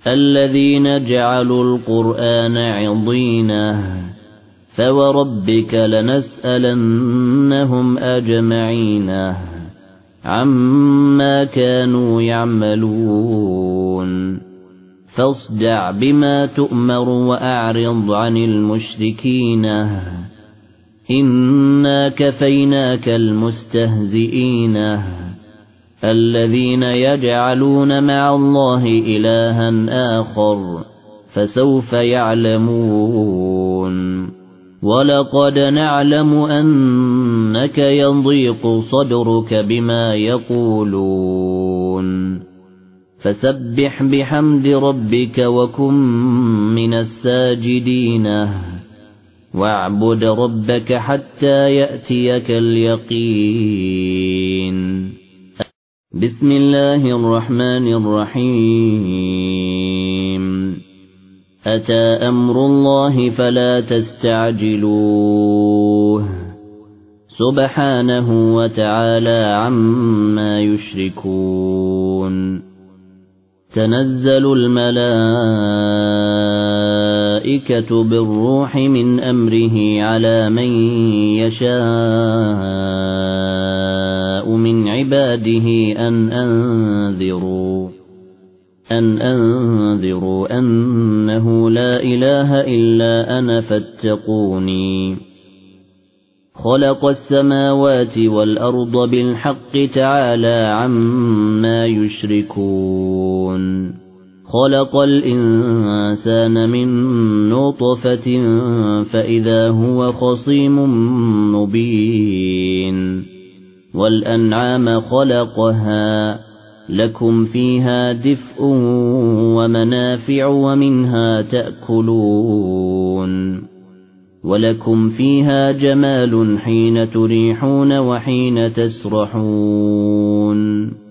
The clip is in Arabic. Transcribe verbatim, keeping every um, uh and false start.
الذين جعلوا القرآن عضينه فوربك لنسألنهم أجمعين عما كانوا يعملون فاصدع بما تؤمر وأعرض عن المشركين إنا كفيناك المستهزئين الذين يجعلون مع الله إلها آخر فسوف يعلمون ولقد نعلم أنك يضيق صدرك بما يقولون فسبح بحمد ربك وكن من الساجدين واعبد ربك حتى يأتيك اليقين. بسم الله الرحمن الرحيم. أتى أمر الله فلا تستعجلوه سبحانه وتعالى عما يشركون. تنزل الملائكة بالروح من أمره على من يشاء من عباده أن أنذروا أن أنذروا أنه لا إله إلا أنا فاتقوني. خلق السماوات والأرض بالحق تعالى عما يشركون. خلق الإنسان من نطفة فإذا هو خصيم مبين. والأنعام خلقها لكم فيها دفء ومنافع ومنها تأكلون ولكم فيها جمال حين تريحون وحين تسرحون.